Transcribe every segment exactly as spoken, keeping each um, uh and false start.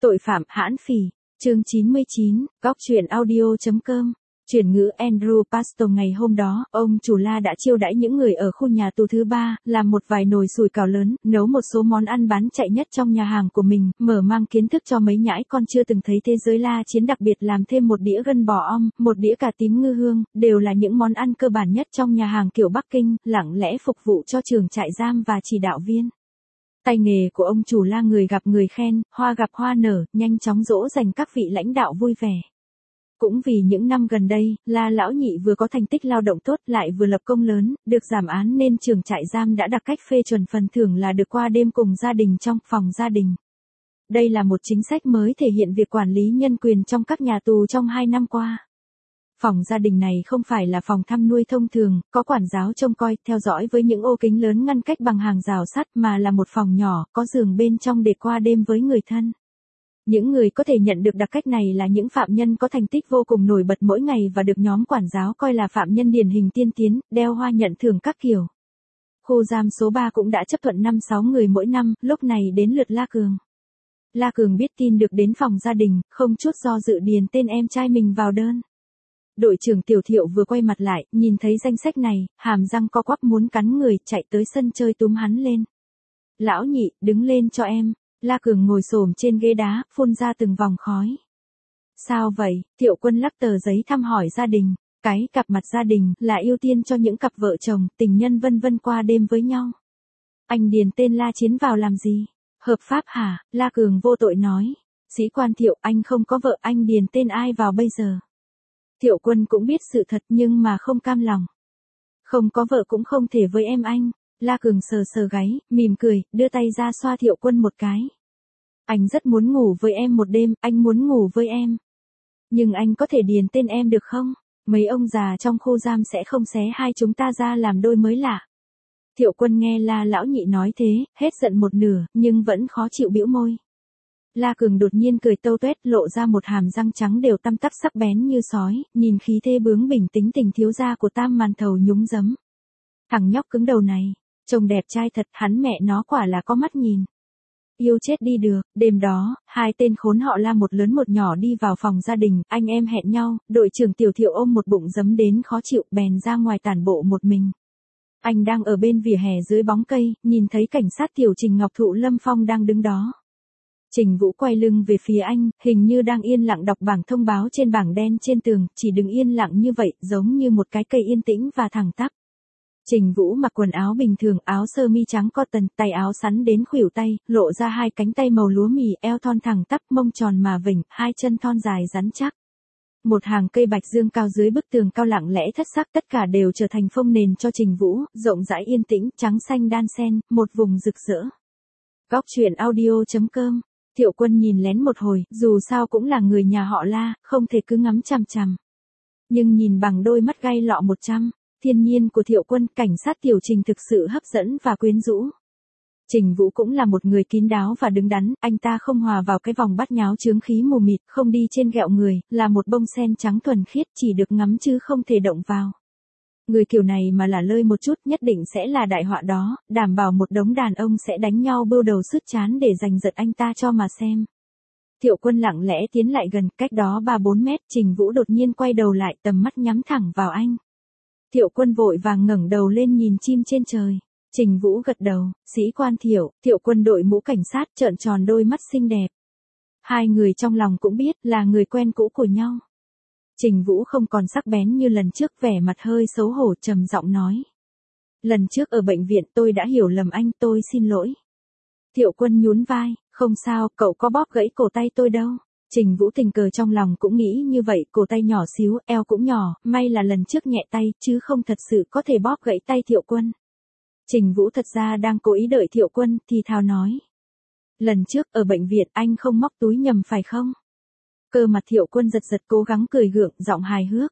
Tội phạm hãn phỉ, chương chín mươi chín, góc truyện audio chấm com. Chuyển ngữ Andrew Pastor ngày hôm đó, ông chủ La đã chiêu đãi những người ở khu nhà tù thứ ba, làm một vài nồi sủi cảo lớn, nấu một số món ăn bán chạy nhất trong nhà hàng của mình, mở mang kiến thức cho mấy nhãi con chưa từng thấy thế giới La Chiến, đặc biệt làm thêm một đĩa gân bò ong, một đĩa cà tím ngư hương, đều là những món ăn cơ bản nhất trong nhà hàng kiểu Bắc Kinh, lặng lẽ phục vụ cho trưởng trại giam và chỉ đạo viên. Tay nghề của ông chủ La người gặp người khen, hoa gặp hoa nở, nhanh chóng dỗ dành các vị lãnh đạo vui vẻ. Cũng vì những năm gần đây, La lão nhị vừa có thành tích lao động tốt lại vừa lập công lớn, được giảm án nên trưởng trại giam đã đặt cách phê chuẩn phần thưởng là được qua đêm cùng gia đình trong phòng gia đình. Đây là một chính sách mới thể hiện việc quản lý nhân quyền trong các nhà tù trong hai năm qua. Phòng gia đình này không phải là phòng thăm nuôi thông thường, có quản giáo trông coi, theo dõi với những ô kính lớn ngăn cách bằng hàng rào sắt, mà là một phòng nhỏ, có giường bên trong để qua đêm với người thân. Những người có thể nhận được đặc cách này là những phạm nhân có thành tích vô cùng nổi bật mỗi ngày và được nhóm quản giáo coi là phạm nhân điển hình tiên tiến, đeo hoa nhận thưởng các kiểu. Khu giam số ba cũng đã chấp thuận năm sáu người mỗi năm, lúc này đến lượt La Cường. La Cường biết tin được đến phòng gia đình, không chút do dự điền tên em trai mình vào đơn. Đội trưởng Tiểu Thiệu vừa quay mặt lại, nhìn thấy danh sách này, hàm răng co quắp muốn cắn người, chạy tới sân chơi túm hắn lên. Lão nhị, đứng lên cho em. La Cường ngồi xổm trên ghế đá, phun ra từng vòng khói. Sao vậy? Thiệu Quân lắc tờ giấy thăm hỏi gia đình. Cái cặp mặt gia đình là ưu tiên cho những cặp vợ chồng, tình nhân vân vân qua đêm với nhau. Anh điền tên La Chiến vào làm gì? Hợp pháp hả? La Cường vô tội nói. Sĩ quan Thiệu, anh không có vợ, anh điền tên ai vào bây giờ? Thiệu Quân cũng biết sự thật nhưng mà không cam lòng. Không có vợ cũng không thể với em anh. La Cường sờ sờ gáy, mỉm cười, đưa tay ra xoa Thiệu Quân một cái. Anh rất muốn ngủ với em một đêm, anh muốn ngủ với em. Nhưng anh có thể điền tên em được không? Mấy ông già trong khu giam sẽ không xé hai chúng ta ra làm đôi mới lạ. Thiệu Quân nghe La lão nhị nói thế, hết giận một nửa, nhưng vẫn khó chịu bĩu môi. La Cường đột nhiên cười tâu tuét, lộ ra một hàm răng trắng đều tăm tắp sắc bén như sói, nhìn khí thế bướng bỉnh tính tình thiếu gia của Tam Màn Thầu nhúng giấm. Thằng nhóc cứng đầu này, trông đẹp trai thật, hắn mẹ nó quả là có mắt nhìn. Yêu chết đi được. Đêm đó, hai tên khốn họ La một lớn một nhỏ đi vào phòng gia đình, anh em hẹn nhau, đội trưởng Tiểu Thiệu ôm một bụng giấm đến khó chịu, bèn ra ngoài tản bộ một mình. Anh đang ở bên vỉa hè dưới bóng cây, nhìn thấy cảnh sát Tiểu Trình Ngọc Thụ Lâm Phong đang đứng đó. Trình Vũ quay lưng về phía anh, hình như đang yên lặng đọc bảng thông báo trên bảng đen trên tường, chỉ đứng yên lặng như vậy, giống như một cái cây yên tĩnh và thẳng tắp. Trình Vũ mặc quần áo bình thường, áo sơ mi trắng cotton, tay áo sắn đến khuỷu tay, lộ ra hai cánh tay màu lúa mì, eo thon thẳng tắp, mông tròn mà vểnh, hai chân thon dài rắn chắc. Một hàng cây bạch dương cao dưới bức tường cao lặng lẽ thất sắc, tất cả đều trở thành phông nền cho Trình Vũ, rộng rãi yên tĩnh, trắng xanh đan xen, một vùng rực rỡ. Góc truyện audio chấm com. Thiệu Quân nhìn lén một hồi, dù sao cũng là người nhà họ La, không thể cứ ngắm chằm chằm. Nhưng nhìn bằng đôi mắt gai lọ một trăm, thiên nhiên của Thiệu Quân, cảnh sát Tiểu Trình thực sự hấp dẫn và quyến rũ. Trình Vũ cũng là một người kín đáo và đứng đắn, anh ta không hòa vào cái vòng bát nháo chướng khí mù mịt, không đi trên ghẹo người, là một bông sen trắng thuần khiết, chỉ được ngắm chứ không thể động vào. Người kiểu này mà lả lơi một chút nhất định sẽ là đại họa đó, đảm bảo một đống đàn ông sẽ đánh nhau bưu đầu sứt chán để giành giật anh ta cho mà xem. Thiệu Quân lặng lẽ tiến lại gần, cách đó ba bốn mét, Trình Vũ đột nhiên quay đầu lại, tầm mắt nhắm thẳng vào anh. Thiệu Quân vội vàng ngẩng đầu lên nhìn chim trên trời. Trình Vũ gật đầu, sĩ quan Thiệu, Thiệu Quân đội mũ cảnh sát, trợn tròn đôi mắt xinh đẹp. Hai người trong lòng cũng biết là người quen cũ của nhau. Trình Vũ không còn sắc bén như lần trước, vẻ mặt hơi xấu hổ, trầm giọng nói. Lần trước ở bệnh viện tôi đã hiểu lầm anh, tôi xin lỗi. Thiệu Quân nhún vai, không sao, cậu có bóp gãy cổ tay tôi đâu. Trình Vũ tình cờ trong lòng cũng nghĩ như vậy, cổ tay nhỏ xíu, eo cũng nhỏ, may là lần trước nhẹ tay, chứ không thật sự có thể bóp gãy tay Thiệu Quân. Trình Vũ thật ra đang cố ý đợi Thiệu Quân, thì thào nói. Lần trước ở bệnh viện anh không móc túi nhầm phải không? Cơ mặt Thiệu Quân giật giật, cố gắng cười gượng, giọng hài hước.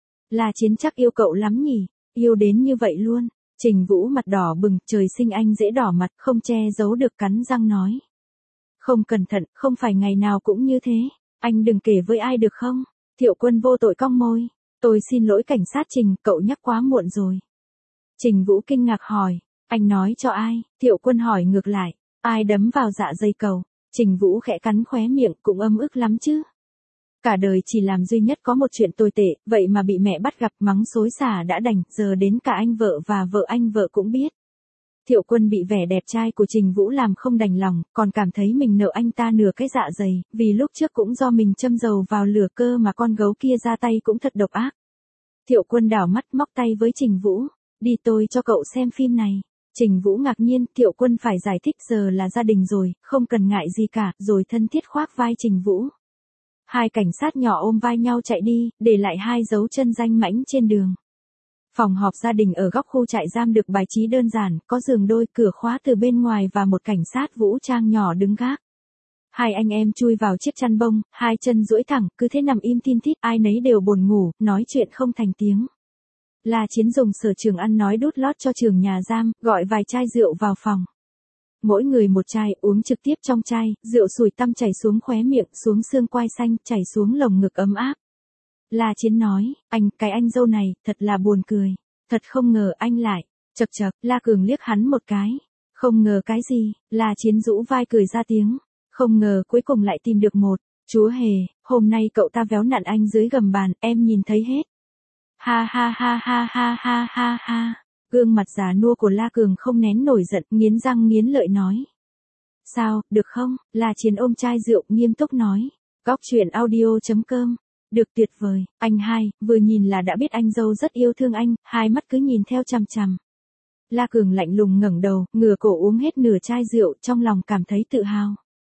La Chiến chắc yêu cậu lắm nhỉ, yêu đến như vậy luôn. Trình Vũ mặt đỏ bừng, trời sinh anh dễ đỏ mặt, không che giấu được, cắn răng nói. Không cẩn thận, không phải ngày nào cũng như thế, anh đừng kể với ai được không? Thiệu Quân vô tội cong môi. Tôi xin lỗi cảnh sát Trình, cậu nhắc quá muộn rồi. Trình Vũ kinh ngạc hỏi, anh nói cho ai? Thiệu Quân hỏi ngược lại, ai đấm vào dạ dày cậu? Trình Vũ khẽ cắn khóe miệng, cũng ấm ức lắm chứ. Cả đời chỉ làm duy nhất có một chuyện tồi tệ, vậy mà bị mẹ bắt gặp mắng xối xả đã đành, giờ đến cả anh vợ và vợ anh vợ cũng biết. Thiệu Quân bị vẻ đẹp trai của Trình Vũ làm không đành lòng, còn cảm thấy mình nợ anh ta nửa cái dạ dày, vì lúc trước cũng do mình châm dầu vào lửa cơ mà con gấu kia ra tay cũng thật độc ác. Thiệu Quân đảo mắt móc tay với Trình Vũ, đi tôi cho cậu xem phim này. Trình Vũ ngạc nhiên, Thiệu Quân phải giải thích giờ là gia đình rồi, không cần ngại gì cả, rồi thân thiết khoác vai Trình Vũ. Hai cảnh sát nhỏ ôm vai nhau chạy đi, để lại hai dấu chân danh mãnh trên đường. Phòng họp gia đình ở góc khu trại giam được bài trí đơn giản, có giường đôi, cửa khóa từ bên ngoài và một cảnh sát vũ trang nhỏ đứng gác. Hai anh em chui vào chiếc chăn bông, hai chân duỗi thẳng, cứ thế nằm im thin thít, ai nấy đều buồn ngủ, nói chuyện không thành tiếng. La Chiến dùng sở trường ăn nói đút lót cho trường nhà giam, gọi vài chai rượu vào phòng. Mỗi người một chai, uống trực tiếp trong chai, rượu sủi tăm chảy xuống khóe miệng, xuống xương quai xanh, chảy xuống lồng ngực ấm áp. La Chiến nói, anh, cái anh dâu này, thật là buồn cười. Thật không ngờ anh lại, chậc chậc, La Cường liếc hắn một cái. Không ngờ cái gì, La Chiến rũ vai cười ra tiếng. Không ngờ cuối cùng lại tìm được một, chúa hề, hôm nay cậu ta véo nặn anh dưới gầm bàn, em nhìn thấy hết. Ha ha ha ha ha ha ha ha. Gương mặt già nua của La Cường không nén nổi giận, nghiến răng nghiến lợi nói. Sao, được không? La Chiến ôm chai rượu, nghiêm túc nói. Góc truyện audio chấm com. Được, tuyệt vời, anh hai, vừa nhìn là đã biết anh dâu rất yêu thương anh, hai mắt cứ nhìn theo chằm chằm. La Cường lạnh lùng ngẩng đầu, ngửa cổ uống hết nửa chai rượu, trong lòng cảm thấy tự hào.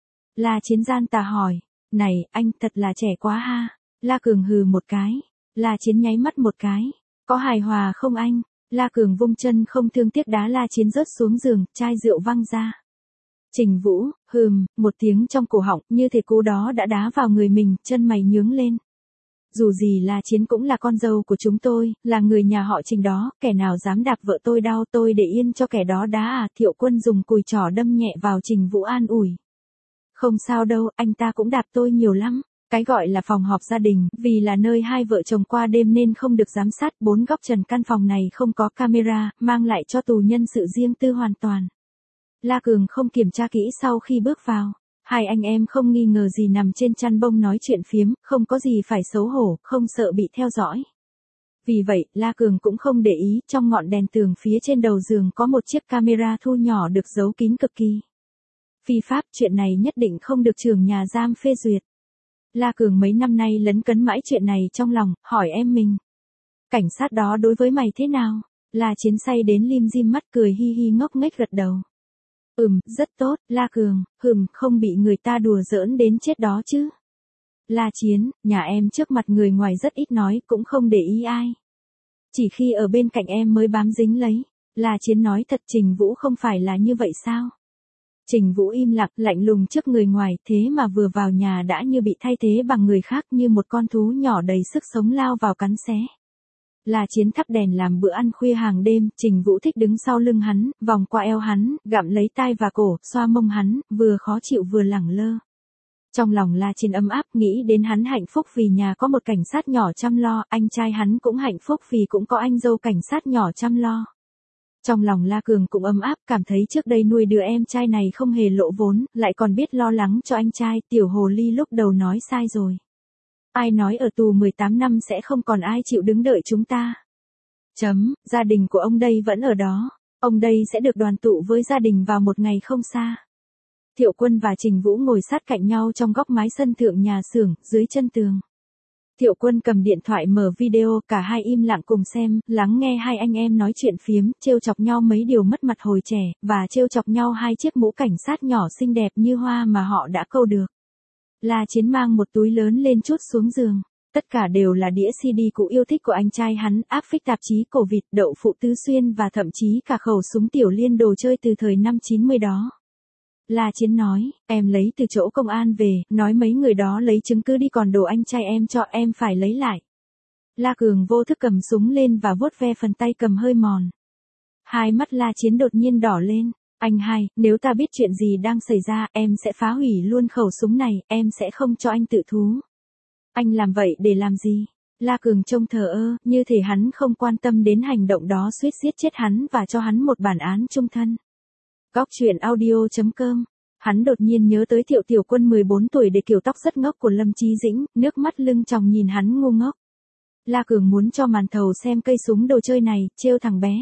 La Chiến gian tà hỏi, này, anh thật là trẻ quá ha. La Cường hừ một cái. La Chiến nháy mắt một cái. Có hài hòa không anh? La Cường vung chân không thương tiếc đá La Chiến rớt xuống giường, chai rượu văng ra. Trình Vũ, hừm, một tiếng trong cổ họng, như thể cú đó đã đá vào người mình, chân mày nhướng lên. Dù gì La Chiến cũng là con dâu của chúng tôi, là người nhà họ Trình đó, kẻ nào dám đạp vợ tôi đau tôi để yên cho kẻ đó đá à. Thiệu Quân dùng cùi trỏ đâm nhẹ vào Trình Vũ an ủi. Không sao đâu, anh ta cũng đạp tôi nhiều lắm. Cái gọi là phòng họp gia đình, vì là nơi hai vợ chồng qua đêm nên không được giám sát, bốn góc trần căn phòng này không có camera, mang lại cho tù nhân sự riêng tư hoàn toàn. La Cường không kiểm tra kỹ sau khi bước vào. Hai anh em không nghi ngờ gì nằm trên chăn bông nói chuyện phiếm, không có gì phải xấu hổ, không sợ bị theo dõi. Vì vậy, La Cường cũng không để ý, trong ngọn đèn tường phía trên đầu giường có một chiếc camera thu nhỏ được giấu kín cực kỳ. Phi pháp, chuyện này nhất định không được trưởng nhà giam phê duyệt. La Cường mấy năm nay lấn cấn mãi chuyện này trong lòng, hỏi em mình. Cảnh sát đó đối với mày thế nào? La Chiến say đến lim dim mắt cười hi hi ngốc nghếch gật đầu. Ừm, rất tốt, La Cường, hừm, không bị người ta đùa giỡn đến chết đó chứ. La Chiến, nhà em trước mặt người ngoài rất ít nói, cũng không để ý ai. Chỉ khi ở bên cạnh em mới bám dính lấy. La Chiến nói thật, Trình Vũ không phải là như vậy sao? Trình Vũ im lặng, lạnh lùng trước người ngoài, thế mà vừa vào nhà đã như bị thay thế bằng người khác, như một con thú nhỏ đầy sức sống lao vào cắn xé. La Chiến thắp đèn làm bữa ăn khuya hàng đêm, Trình Vũ thích đứng sau lưng hắn, vòng qua eo hắn, gặm lấy tai và cổ, xoa mông hắn, vừa khó chịu vừa lẳng lơ. Trong lòng La Chiến ấm áp, nghĩ đến hắn hạnh phúc vì nhà có một cảnh sát nhỏ chăm lo, anh trai hắn cũng hạnh phúc vì cũng có anh dâu cảnh sát nhỏ chăm lo. Trong lòng La Cường cũng ấm áp, cảm thấy trước đây nuôi đứa em trai này không hề lỗ vốn, lại còn biết lo lắng cho anh trai, tiểu hồ ly lúc đầu nói sai rồi. Ai nói ở tù mười tám năm sẽ không còn ai chịu đứng đợi chúng ta. Chấm, gia đình của ông đây vẫn ở đó, ông đây sẽ được đoàn tụ với gia đình vào một ngày không xa. Thiệu Quân và Trình Vũ ngồi sát cạnh nhau trong góc mái sân thượng nhà xưởng, dưới chân tường. Thiệu Quân cầm điện thoại mở video, cả hai im lặng cùng xem, lắng nghe hai anh em nói chuyện phiếm, trêu chọc nhau mấy điều mất mặt hồi trẻ, và trêu chọc nhau hai chiếc mũ cảnh sát nhỏ xinh đẹp như hoa mà họ đã câu được. La Chiến mang một túi lớn lên trút xuống giường. Tất cả đều là đĩa xê đê cũ yêu thích của anh trai hắn, áp phích tạp chí cổ vịt, đậu phụ tứ xuyên và thậm chí cả khẩu súng tiểu liên đồ chơi từ thời năm chín mươi đó. La Chiến nói, em lấy từ chỗ công an về, nói mấy người đó lấy chứng cứ đi, còn đồ anh trai em cho em phải lấy lại. La Cường vô thức cầm súng lên và vuốt ve phần tay cầm hơi mòn. Hai mắt La Chiến đột nhiên đỏ lên. Anh hai, nếu ta biết chuyện gì đang xảy ra, em sẽ phá hủy luôn khẩu súng này, em sẽ không cho anh tự thú. Anh làm vậy để làm gì? La Cường trông thờ ơ, như thể hắn không quan tâm đến hành động đó suýt giết chết hắn và cho hắn một bản án chung thân. Góc truyện audio chấm com Hắn đột nhiên nhớ tới Thiệu Tiểu Quân mười bốn tuổi để kiểu tóc rất ngốc của Lâm Chí Dĩnh, nước mắt lưng tròng nhìn hắn ngu ngốc. La Cường muốn cho màn thầu xem cây súng đồ chơi này, trêu thằng bé.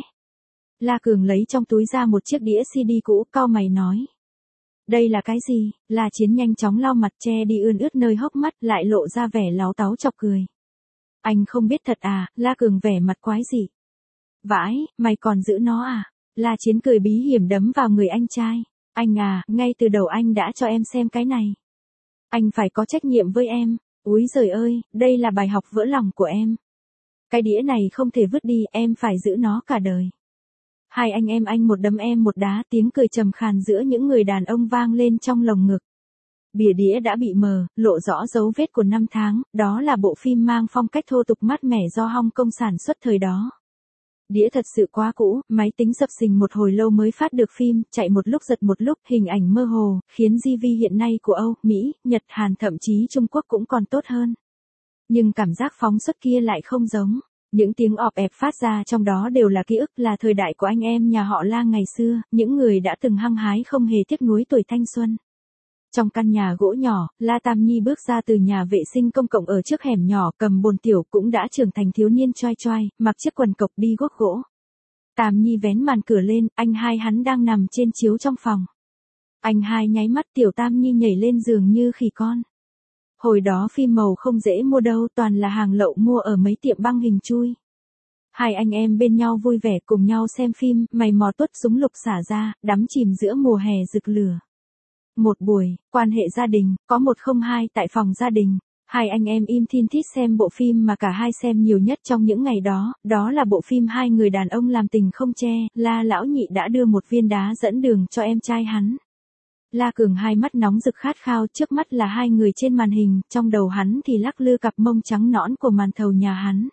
La Cường lấy trong túi ra một chiếc đĩa xê đê cũ, cau mày nói. Đây là cái gì? La Chiến nhanh chóng lau mặt che đi ươn ướt nơi hốc mắt, lại lộ ra vẻ láo táo chọc cười. Anh không biết thật à? La Cường vẻ mặt quái dị. Vãi, mày còn giữ nó à? La Chiến cười bí hiểm đấm vào người anh trai. Anh à, ngay từ đầu anh đã cho em xem cái này. Anh phải có trách nhiệm với em. Úi giời ơi, đây là bài học vỡ lòng của em. Cái đĩa này không thể vứt đi, em phải giữ nó cả đời. Hai anh em anh một đấm em một đá, tiếng cười trầm khàn giữa những người đàn ông vang lên trong lồng ngực. Bìa đĩa đã bị mờ, lộ rõ dấu vết của năm tháng, đó là bộ phim mang phong cách thô tục mát mẻ do Hong Kong sản xuất thời đó. Đĩa thật sự quá cũ, máy tính sập sình một hồi lâu mới phát được phim, chạy một lúc giật một lúc, hình ảnh mơ hồ, khiến gi vê hiện nay của Âu, Mỹ, Nhật, Hàn thậm chí Trung Quốc cũng còn tốt hơn. Nhưng cảm giác phóng xuất kia lại không giống. Những tiếng ọp ẹp phát ra trong đó đều là ký ức, là thời đại của anh em nhà họ La ngày xưa, những người đã từng hăng hái không hề tiếc nuối tuổi thanh xuân. Trong căn nhà gỗ nhỏ, La Tam Nhi bước ra từ nhà vệ sinh công cộng ở trước hẻm nhỏ, cầm bồn tiểu, cũng đã trưởng thành thiếu niên choai choai, mặc chiếc quần cộc đi guốc gỗ. Tam Nhi vén màn cửa lên, anh hai hắn đang nằm trên chiếu trong phòng. Anh hai nháy mắt, tiểu Tam Nhi nhảy lên giường như khỉ con. Hồi đó phim màu không dễ mua đâu, toàn là hàng lậu mua ở mấy tiệm băng hình chui. Hai anh em bên nhau vui vẻ cùng nhau xem phim, mày mò tuốt súng lục xả ra, đắm chìm giữa mùa hè rực lửa. Một buổi, quan hệ gia đình, có một không hai tại phòng gia đình. Hai anh em im thin thít xem bộ phim mà cả hai xem nhiều nhất trong những ngày đó, đó là bộ phim hai người đàn ông làm tình không che, La lão nhị đã đưa một viên đá dẫn đường cho em trai hắn. La Cường hai mắt nóng rực khát khao, trước mắt là hai người trên màn hình, trong đầu hắn thì lắc lư cặp mông trắng nõn của màn thầu nhà hắn.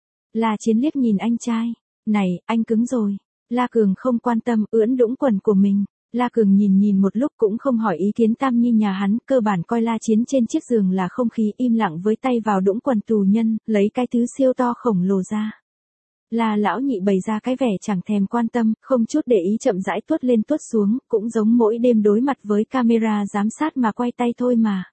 La Chiến liếc nhìn anh trai. Này, anh cứng rồi. La Cường không quan tâm, ưỡn đũng quần của mình. La Cường nhìn nhìn một lúc cũng không hỏi ý kiến Tam Nhi nhà hắn, cơ bản coi La Chiến trên chiếc giường là không khí, im lặng với tay vào đũng quần tù nhân, lấy cái thứ siêu to khổng lồ ra. La lão nhị bày ra cái vẻ chẳng thèm quan tâm, không chút để ý chậm rãi tuốt lên tuốt xuống, cũng giống mỗi đêm đối mặt với camera giám sát mà quay tay thôi mà.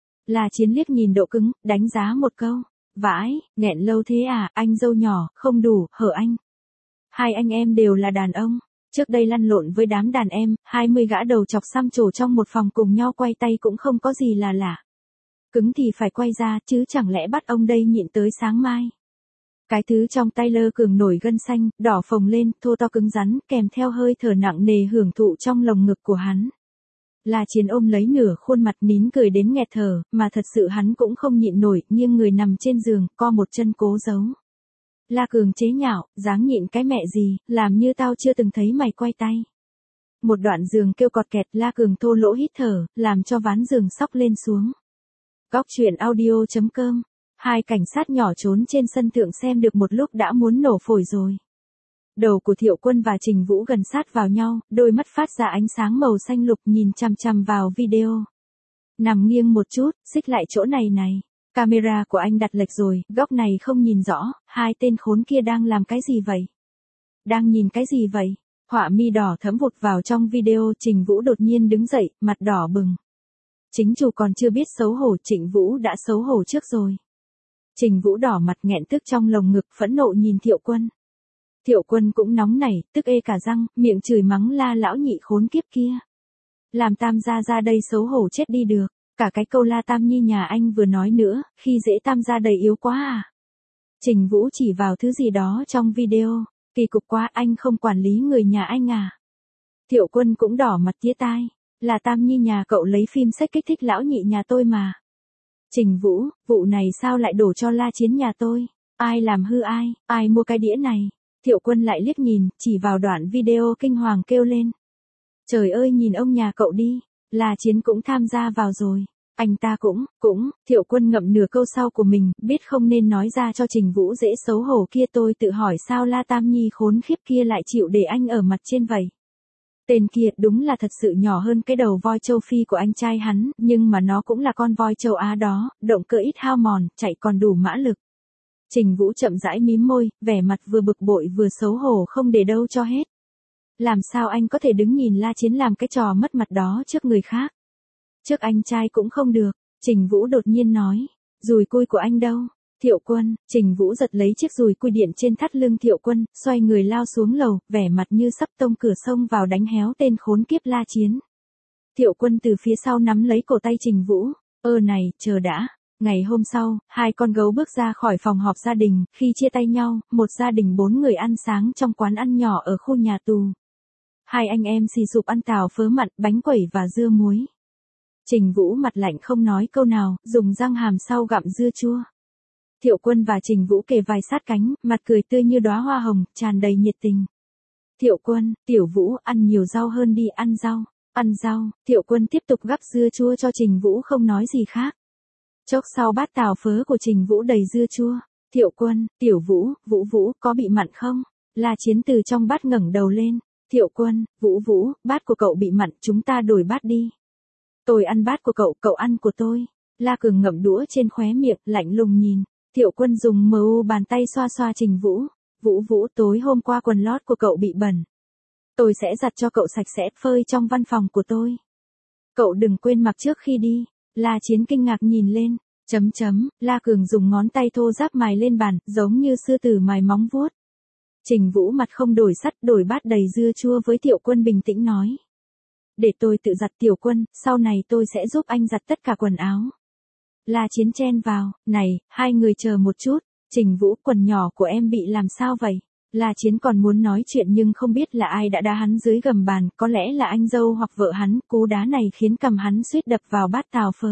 La Chiến liếc nhìn độ cứng, đánh giá một câu. Vãi, nghẹn lâu thế à, anh dâu nhỏ, không đủ, hở anh. Hai anh em đều là đàn ông. Trước đây lăn lộn với đám đàn em, hai mươi gã đầu chọc xăm trổ trong một phòng cùng nhau quay tay cũng không có gì là lạ. Cứng thì phải quay ra, chứ chẳng lẽ bắt ông đây nhịn tới sáng mai. Cái thứ trong tay Lơ Cường nổi gân xanh, đỏ phồng lên, thô to cứng rắn, kèm theo hơi thở nặng nề hưởng thụ trong lồng ngực của hắn. La Chiến ôm lấy nửa khuôn mặt nín cười đến nghẹt thở, mà thật sự hắn cũng không nhịn nổi, nghiêng người nằm trên giường, co một chân cố giấu. La Cường chế nhạo, dáng nhịn cái mẹ gì, làm như tao chưa từng thấy mày quay tay. Một đoạn giường kêu cọt kẹt, La Cường thô lỗ hít thở, làm cho ván giường xóc lên xuống. Góc truyện audio chấm com. Hai cảnh sát nhỏ trốn trên sân thượng xem được một lúc đã muốn nổ phổi rồi. Đầu của Thiệu Quân và Trình Vũ gần sát vào nhau, đôi mắt phát ra ánh sáng màu xanh lục nhìn chằm chằm vào video. Nằm nghiêng một chút, xích lại chỗ này này. Camera của anh đặt lệch rồi, góc này không nhìn rõ, hai tên khốn kia đang làm cái gì vậy? Đang nhìn cái gì vậy? Họa mi đỏ thấm vụt vào trong video, Trình Vũ đột nhiên đứng dậy, mặt đỏ bừng. Chính chủ còn chưa biết xấu hổ, Trịnh Vũ đã xấu hổ trước rồi. Trình Vũ đỏ mặt nghẹn tức trong lồng ngực, phẫn nộ nhìn Thiệu Quân. Thiệu Quân cũng nóng nảy, tức ê cả răng, miệng chửi mắng La lão nhị khốn kiếp kia. Làm Tam gia ra đây xấu hổ chết đi được, cả cái câu La Tam Nhi nhà anh vừa nói nữa, khi dễ Tam gia đầy yếu quá à. Trình Vũ chỉ vào thứ gì đó trong video, kỳ cục quá, anh không quản lý người nhà anh à. Thiệu Quân cũng đỏ mặt tía tai, là Tam Nhi nhà cậu lấy phim sách kích thích lão nhị nhà tôi mà. Trình Vũ, vụ này sao lại đổ cho La Chiến nhà tôi? Ai làm hư ai, ai mua cái đĩa này? Thiệu Quân lại liếc nhìn, chỉ vào đoạn video kinh hoàng kêu lên. Trời ơi nhìn ông nhà cậu đi, La Chiến cũng tham gia vào rồi. Anh ta cũng, cũng, Thiệu Quân ngậm nửa câu sau của mình, biết không nên nói ra cho Trình Vũ dễ xấu hổ kia, tôi tự hỏi sao La Tam Nhi khốn khiếp kia lại chịu để anh ở mặt trên vậy. Tên kia đúng là thật sự nhỏ hơn cái đầu voi châu Phi của anh trai hắn, nhưng mà nó cũng là con voi châu Á đó, động cơ ít hao mòn, chạy còn đủ mã lực. Trình Vũ chậm rãi mím môi, vẻ mặt vừa bực bội vừa xấu hổ không để đâu cho hết. Làm sao anh có thể đứng nhìn La Chiến làm cái trò mất mặt đó trước người khác? Trước anh trai cũng không được, Trình Vũ đột nhiên nói. Dùi cui của anh đâu? Thiệu Quân, Trình Vũ giật lấy chiếc dùi cui điện trên thắt lưng Thiệu Quân, xoay người lao xuống lầu, vẻ mặt như sắp tông cửa sông vào đánh héo tên khốn kiếp La Chiến. Thiệu Quân từ phía sau nắm lấy cổ tay Trình Vũ. Ơ này, chờ đã. Ngày hôm sau, hai con gấu bước ra khỏi phòng họp gia đình, khi chia tay nhau, một gia đình bốn người ăn sáng trong quán ăn nhỏ ở khu nhà tù. Hai anh em xì sụp ăn tàu phớ mặn, bánh quẩy và dưa muối. Trình Vũ mặt lạnh không nói câu nào, dùng răng hàm sau gặm dưa chua. Thiệu Quân và Trình Vũ kề vai sát cánh, mặt cười tươi như đóa hoa hồng, tràn đầy nhiệt tình. Thiệu Quân, Tiểu Vũ, ăn nhiều rau hơn đi, ăn rau, ăn rau. Thiệu Quân tiếp tục gắp dưa chua cho Trình Vũ không nói gì khác. Chốc sau bát tàu phớ của Trình Vũ đầy dưa chua. Thiệu Quân, Tiểu Vũ, Vũ Vũ, có bị mặn không? La Chiến từ trong bát ngẩng đầu lên. Thiệu Quân, Vũ Vũ, bát của cậu bị mặn, chúng ta đổi bát đi. Tôi ăn bát của cậu, cậu ăn của tôi. La Cường ngậm đũa trên khóe miệng, lạnh lùng nhìn. Thiệu Quân dùng mờ u bàn tay xoa xoa Trình Vũ. Vũ Vũ, tối hôm qua quần lót của cậu bị bẩn. Tôi sẽ giặt cho cậu sạch sẽ, phơi trong văn phòng của tôi. Cậu đừng quên mặc trước khi đi. La Chiến kinh ngạc nhìn lên. Chấm chấm, La Cường dùng ngón tay thô ráp mài lên bàn, giống như sư tử mài móng vuốt. Trình Vũ mặt không đổi sắt, đổi bát đầy dưa chua với Thiệu Quân bình tĩnh nói. Để tôi tự giặt Tiểu Quân, sau này tôi sẽ giúp anh giặt tất cả quần áo. La Chiến chen vào, này, hai người chờ một chút, Trình Vũ, quần nhỏ của em bị làm sao vậy? La Chiến còn muốn nói chuyện nhưng không biết là ai đã đá hắn dưới gầm bàn, có lẽ là anh dâu hoặc vợ hắn, cú đá này khiến cầm hắn suýt đập vào bát tàu phớ.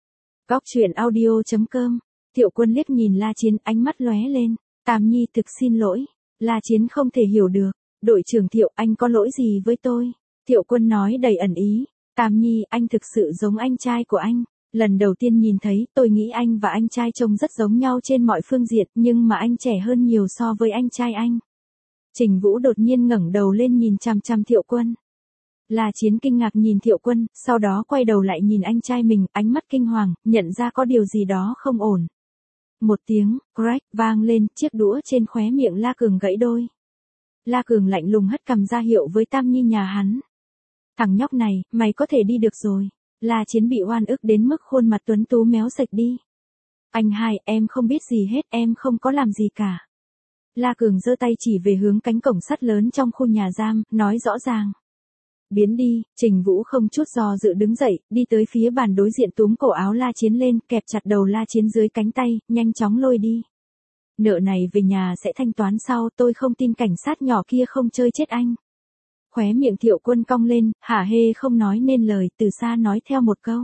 Góc truyện audio chấm com. Thiệu Quân liếc nhìn La Chiến, ánh mắt lóe lên. Tam Nhi thực xin lỗi. La Chiến không thể hiểu được. Đội trưởng Thiệu, anh có lỗi gì với tôi? Thiệu Quân nói đầy ẩn ý. Tam Nhi, anh thực sự giống anh trai của anh. Lần đầu tiên nhìn thấy, tôi nghĩ anh và anh trai trông rất giống nhau trên mọi phương diện, nhưng mà anh trẻ hơn nhiều so với anh trai anh. Trình Vũ đột nhiên ngẩng đầu lên nhìn chằm chằm Thiệu Quân. La Chiến kinh ngạc nhìn Thiệu Quân, sau đó quay đầu lại nhìn anh trai mình, ánh mắt kinh hoàng, nhận ra có điều gì đó không ổn. Một tiếng, crack, vang lên, chiếc đũa trên khóe miệng La Cường gãy đôi. La Cường lạnh lùng hất cằm ra hiệu với Tam Nhi nhà hắn. Thằng nhóc này, mày có thể đi được rồi. La Chiến bị oan ức đến mức khuôn mặt tuấn tú méo sạch đi. Anh hai, em không biết gì hết, em không có làm gì cả. La Cường giơ tay chỉ về hướng cánh cổng sắt lớn trong khu nhà giam, nói rõ ràng. Biến đi. Trình Vũ không chút do dự đứng dậy, đi tới phía bàn đối diện túm cổ áo La Chiến lên, kẹp chặt đầu La Chiến dưới cánh tay, nhanh chóng lôi đi. Nợ này về nhà sẽ thanh toán sau, tôi không tin cảnh sát nhỏ kia không chơi chết anh. Khóe miệng Thiệu Quân cong lên, hả hê không nói nên lời, từ xa nói theo một câu.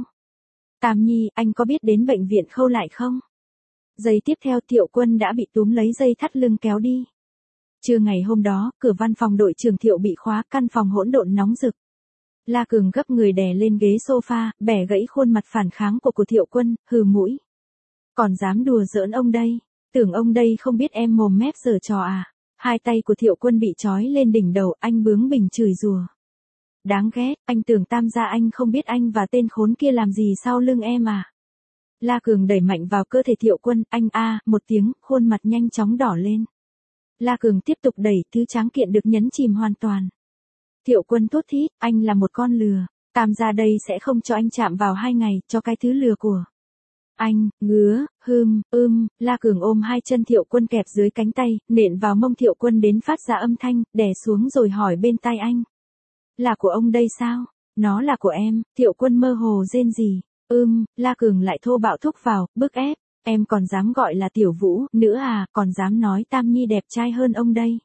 Tam Nhi, anh có biết đến bệnh viện khâu lại không? Giây tiếp theo Thiệu Quân đã bị túm lấy dây thắt lưng kéo đi. Trưa ngày hôm đó, cửa văn phòng đội trưởng Thiệu bị khóa, căn phòng hỗn độn nóng rực. La Cường gấp người đè lên ghế sofa, bẻ gãy khuôn mặt phản kháng của của Thiệu Quân, hừ mũi. Còn dám đùa giỡn ông đây, tưởng ông đây không biết em mồm mép giở trò à. Hai tay của Thiệu Quân bị trói lên đỉnh đầu, anh bướng bỉnh chửi rủa. Đáng ghét, anh tưởng Tam gia anh không biết anh và tên khốn kia làm gì sau lưng em à. La Cường đẩy mạnh vào cơ thể Thiệu Quân, anh a, một tiếng, khuôn mặt nhanh chóng đỏ lên. La Cường tiếp tục đẩy, thứ tráng kiện được nhấn chìm hoàn toàn. Thiệu Quân thốt thít, anh là một con lừa, Tam gia đây sẽ không cho anh chạm vào hai ngày, cho cái thứ lừa của anh. Ngứa, hừm, ưm, La Cường ôm hai chân Thiệu Quân kẹp dưới cánh tay, nện vào mông Thiệu Quân đến phát ra âm thanh, đè xuống rồi hỏi bên tai anh. Là của ông đây sao? Nó là của em. Thiệu Quân mơ hồ rên rỉ. Ưm, La Cường lại thô bạo thúc vào, bức ép. Em còn dám gọi là Tiểu Vũ nữa à, còn dám nói Tam Nhi đẹp trai hơn ông đây.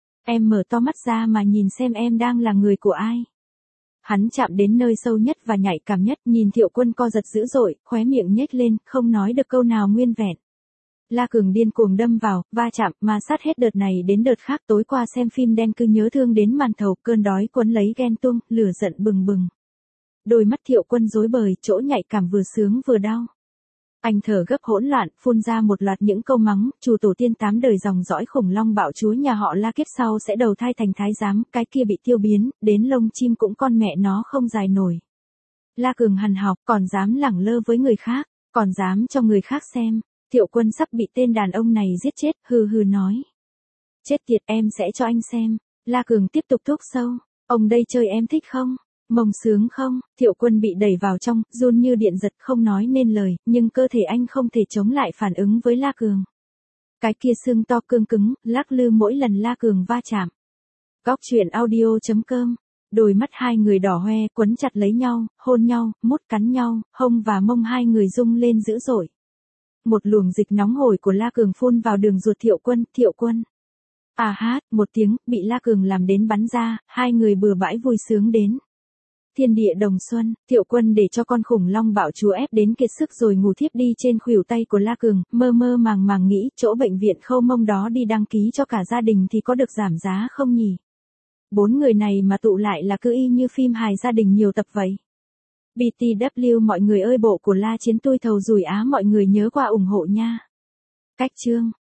Em mở to mắt ra mà nhìn xem em đang là người của ai. Hắn chạm đến nơi sâu nhất và nhạy cảm nhất, nhìn Thiệu Quân co giật dữ dội, khóe miệng nhếch lên, không nói được câu nào nguyên vẹn. La Cường điên cuồng đâm vào, va chạm, ma sát hết đợt này đến đợt khác. Tối qua xem phim đen cứ nhớ thương đến màn thầu, cơn đói quấn lấy ghen tuông, lửa giận bừng bừng. Đôi mắt Thiệu Quân rối bời, chỗ nhạy cảm vừa sướng vừa đau. Anh thở gấp hỗn loạn, phun ra một loạt những câu mắng, chủ tổ tiên tám đời dòng dõi khủng long bạo chúa nhà họ La kiếp sau sẽ đầu thai thành thái giám, cái kia bị tiêu biến, đến lông chim cũng con mẹ nó không dài nổi. La Cường hằn học, còn dám lẳng lơ với người khác, còn dám cho người khác xem. Thiệu Quân sắp bị tên đàn ông này giết chết, hừ hừ nói. Chết tiệt, em sẽ cho anh xem. La Cường tiếp tục thuốc sâu. Ông đây chơi em thích không? Mông sướng không? Thiệu Quân bị đẩy vào trong, run như điện giật không nói nên lời, nhưng cơ thể anh không thể chống lại phản ứng với La Cường. Cái kia xương to cương cứng, lắc lư mỗi lần La Cường va chạm. Góc truyện audio chấm com. Đôi mắt hai người đỏ hoe, quấn chặt lấy nhau, hôn nhau, mút cắn nhau, hông và mông hai người rung lên dữ dội. Một luồng dịch nóng hổi của La Cường phun vào đường ruột Thiệu Quân, Thiệu Quân. À hát, một tiếng, bị La Cường làm đến bắn ra, hai người bừa bãi vui sướng đến. Thiên địa đồng xuân, Thiệu Quân để cho con khủng long bạo chúa ép đến kiệt sức rồi ngủ thiếp đi trên khuỷu tay của La Cường, mơ mơ màng màng nghĩ chỗ bệnh viện Khâu Mông đó đi đăng ký cho cả gia đình thì có được giảm giá không nhỉ? Bốn người này mà tụ lại là cứ y như phim hài gia đình nhiều tập vậy. bê tê vê mọi người ơi, bộ của La Chiến tôi thầu rủi á, mọi người nhớ qua ủng hộ nha. Cách chương